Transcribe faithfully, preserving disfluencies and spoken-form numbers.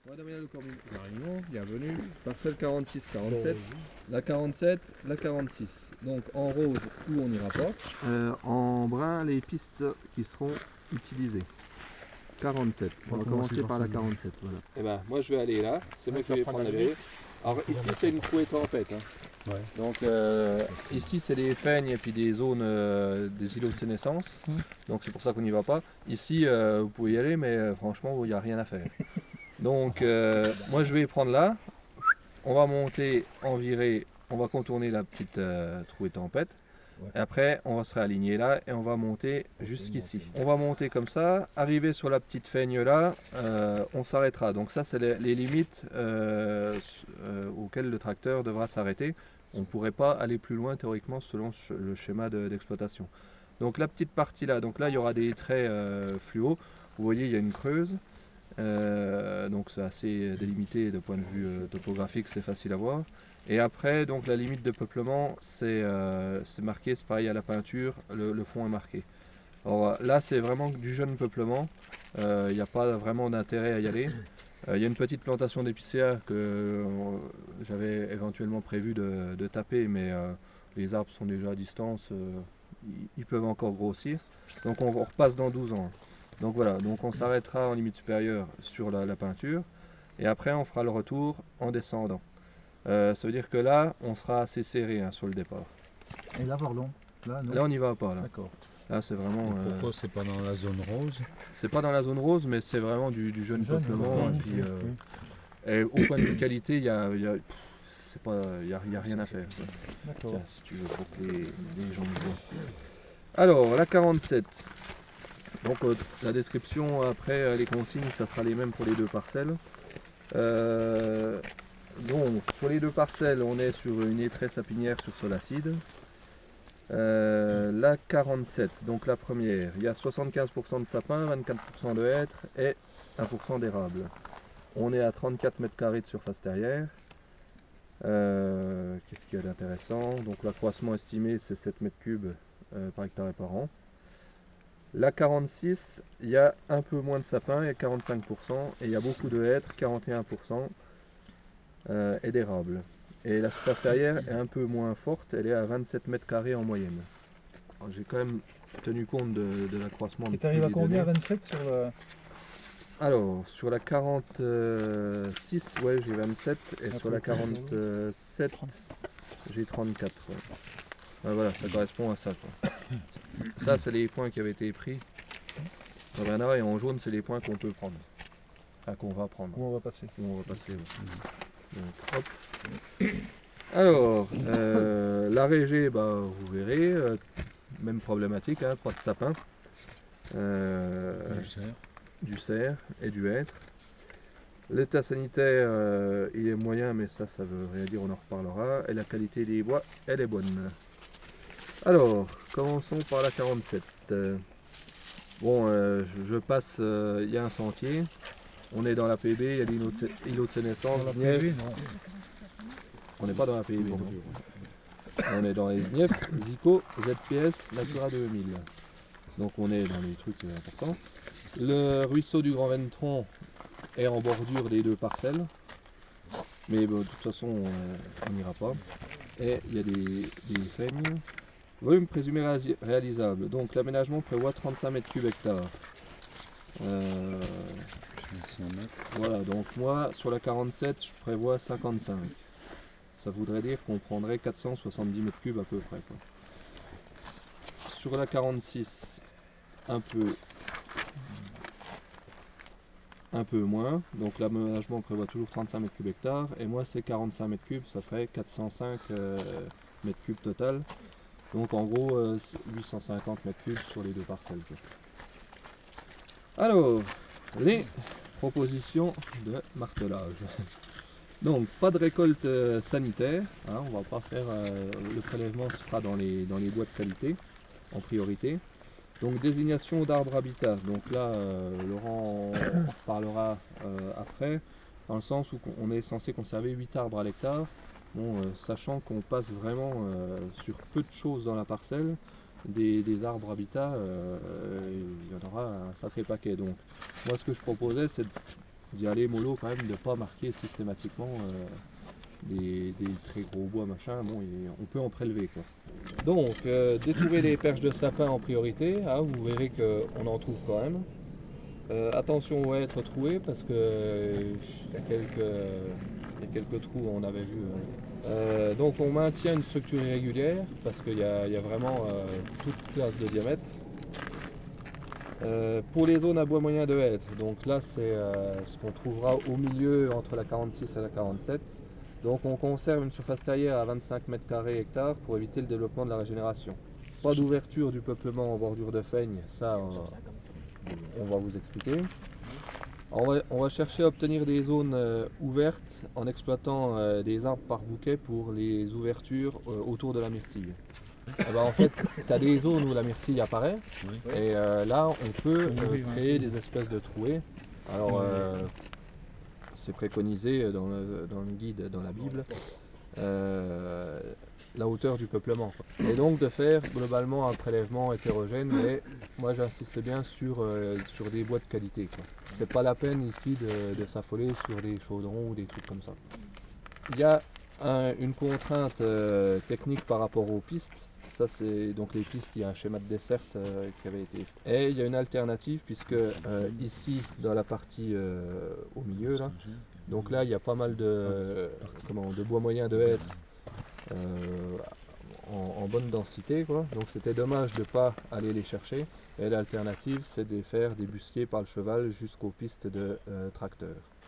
Madame le Corbion, bienvenue. Parcelle quarante-six quarante-sept. La quarante-sept, la quarante-six. Donc en rose, où on n'ira pas. Euh, en brun, les pistes qui seront utilisées. quarante-sept. On va commencer par la quarante-sept. Voilà. Eh ben, moi je vais aller là. C'est moi qui vais prendre la vérité. Alors ici c'est une trouée tempête. Hein. Ouais. Donc euh, ici c'est des feignes et puis des zones, euh, des îlots de sénescence. Mmh. Donc c'est pour ça qu'on n'y va pas. Ici euh, vous pouvez y aller, mais euh, franchement il n'y a rien à faire. Donc euh, moi je vais prendre là. On va monter en virée, on va contourner la petite euh, trouée tempête. Ouais. Et après on va se réaligner là et on va monter jusqu'ici. On va monter comme ça, arriver sur la petite feigne là, euh, on s'arrêtera. Donc ça c'est les, les limites euh, euh, auxquelles le tracteur devra s'arrêter. On ne pourrait pas aller plus loin théoriquement selon le schéma de, d'exploitation. Donc la petite partie là, donc là il y aura des traits euh, fluo. Vous voyez il y a une creuse. Euh, donc c'est assez délimité de point de vue euh, topographique, c'est facile à voir. Et après, donc la limite de peuplement, c'est euh, marqué, c'est pareil à la peinture, le, le fond est marqué. Alors là, c'est vraiment du jeune peuplement, il euh, n'y a pas vraiment d'intérêt à y aller. Il euh, y a une petite plantation d'épicéas que euh, j'avais éventuellement prévu de, de taper, mais euh, les arbres sont déjà à distance, euh, ils, ils peuvent encore grossir. Donc on, on repasse dans douze ans. Donc voilà, donc on s'arrêtera en limite supérieure sur la, la peinture et après on fera le retour en descendant. Euh, ça veut dire que là, on sera assez serré hein, sur le départ. Et là, pardon Là, là on n'y va pas. Là, d'accord. Là c'est vraiment... Euh... Pourquoi c'est pas dans la zone rose? C'est pas dans la zone rose, mais c'est vraiment du, du jeune, jeune peuplement. Et, puis, euh, et au point de vue qualité, il n'y a, y a, y a, y a rien à faire. Tiens, si tu veux, pour que les, les gens me voient. Alors, la quarante-sept. Donc euh, la description après euh, les consignes ça sera les mêmes pour les deux parcelles. Euh, donc pour les deux parcelles on est sur une étrée sapinière sur sol acide. Euh, la quarante-sept, donc la première, il y a soixante-quinze pour cent de sapin, vingt-quatre pour cent de hêtre et un pour cent d'érable. On est à trente-quatre mètres carrés de surface terrière. Euh, Qu'est-ce qu'il y a d'intéressant? Donc l'accroissement estimé c'est sept mètres cubes euh, par hectare et par an. La quarante-six, il y a un peu moins de sapin, il y a quarante-cinq pour cent, et il y a beaucoup de hêtres, quarante et un pour cent, euh, et d'érable. Et la surface terrière est un peu moins forte, elle est à vingt-sept mètres carrés en moyenne. J'ai quand même tenu compte de, de l'accroissement. Et tu arrives à combien à vingt-sept sur le... Alors, sur la quarante-six, ouais, j'ai vingt-sept, et sur la quarante-sept, j'ai trente-quatre. Ouais. Ah, voilà, ça correspond à ça. Quoi. Ça, c'est les points qui avaient été pris. En Bernard et en jaune, c'est les points qu'on peut prendre. Enfin, qu'on va prendre. Où on va passer. Où on va passer, ouais. Donc, hop. Alors, euh, la régée, bah, vous verrez, euh, même problématique, hein, pas de sapin. Euh, du cerf. Du cerf et du hêtre. L'état sanitaire, euh, il est moyen, mais ça, ça veut rien dire, on en reparlera. Et la qualité des bois, elle est bonne. Alors, commençons par la quarante-sept. Euh, bon, euh, je, je passe, il euh, y a un sentier. On est dans la P B, il y a des îlots de sénescence. Dans la P B, non. On n'est pas dans la P B, non. On est dans les S N I F, Zico, Z P S, Natura deux mille. Donc on est dans les trucs importants. Le ruisseau du Grand Ventron est en bordure des deux parcelles. Mais bon, de toute façon, euh, on n'ira pas. Et il y a des, des feignes. Volume présumé réalisable. Donc l'aménagement prévoit trente-cinq mètres cubes hectares. Euh, voilà, donc moi sur la quarante-sept, je prévois cinquante-cinq. Ça voudrait dire qu'on prendrait quatre cent soixante-dix mètres cubes à peu près. Quoi. Sur la quarante-six, un peu, un peu moins. Donc l'aménagement prévoit toujours trente-cinq mètres cubes hectares. Et moi c'est quarante-cinq mètres cubes, ça ferait quatre cent cinq euh, mètres cubes total. Donc en gros euh, huit cent cinquante mètres cubes sur les deux parcelles. Quoi. Alors, les propositions de martelage. Donc pas de récolte euh, sanitaire, hein, on va pas faire euh, le prélèvement se fera dans les, dans les bois de qualité en priorité. Donc désignation d'arbres habitat. Donc là euh, Laurent en reparlera euh, après, dans le sens où on est censé conserver huit arbres à l'hectare. Bon, euh, sachant qu'on passe vraiment euh, sur peu de choses dans la parcelle, des, des arbres habitat, euh, il y en aura un sacré paquet. Donc, moi, ce que je proposais, c'est de d'y aller mollo quand même, de ne pas marquer systématiquement euh, des, des très gros bois machin, bon, et on peut en prélever quoi. Donc euh, détourer les perches de sapin en priorité, hein, vous verrez qu'on en trouve quand même. Euh, attention aux hêtres troués parce que euh, y a quelques, euh, y a quelques trous on avait vu. Hein. Euh, donc on maintient une structure irrégulière parce qu'il y, y a vraiment euh, toute classe de diamètre. Euh, pour les zones à bois moyen de hêtre, donc là c'est euh, ce qu'on trouvera au milieu entre la quarante-six et la quarante-sept. Donc on conserve une surface terrière à vingt-cinq mètres carrés hectare pour éviter le développement de la régénération. Pas d'ouverture du peuplement en bordure de feigne, ça euh, on va vous expliquer. On va, on va chercher à obtenir des zones euh, ouvertes en exploitant euh, des arbres par bouquet pour les ouvertures euh, autour de la myrtille. Eh ben, en fait, tu as des zones où la myrtille apparaît, oui. et euh, là on peut euh, créer des espèces de trouées. Alors euh, c'est préconisé dans le, dans le guide, dans la Bible, euh, la hauteur du peuplement. Quoi. Et donc de faire globalement un prélèvement hétérogène, mais moi j'insiste bien sur, euh, sur des bois de qualité. Quoi. C'est pas la peine ici de, de s'affoler sur des chaudrons ou des trucs comme ça. Il y a un, une contrainte euh, technique par rapport aux pistes. Ça c'est donc les pistes, il y a un schéma de desserte euh, qui avait été fait. Et il y a une alternative puisque euh, ici dans la partie euh, au milieu là, donc là il y a pas mal de, euh, comment, de bois moyen de hêtre euh, en, en bonne densité quoi. Donc c'était dommage de ne pas aller les chercher. Et l'alternative c'est de faire débusquer par le cheval jusqu'aux pistes de euh, tracteurs.